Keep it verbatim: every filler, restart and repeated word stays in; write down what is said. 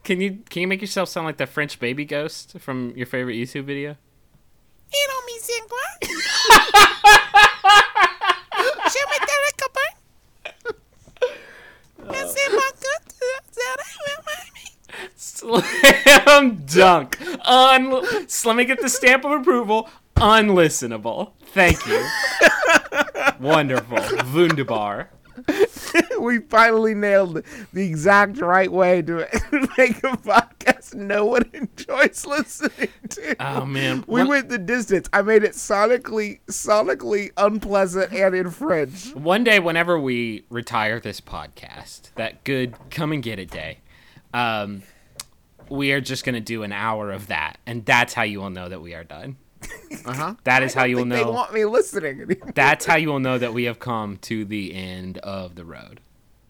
Can you can you make yourself sound like the French baby ghost from your favorite YouTube video? You know me, sing quoi? Je m'étais recoupé. C'est pas good. Slam dunk. Un- Let me get the stamp of approval. Unlistenable. Thank you. Wonderful. Wunderbar. We finally nailed the exact right way to make a podcast no one enjoys listening to. Oh man, we One- went the distance. I made it sonically, sonically unpleasant and in French. One day, whenever we retire this podcast, that good come and get it day, um, we are just gonna do an hour of that, and that's how you will know that we are done. Uh huh. That is how you will They know. want me listening anymore. That's how you will know that we have come to the end of the road.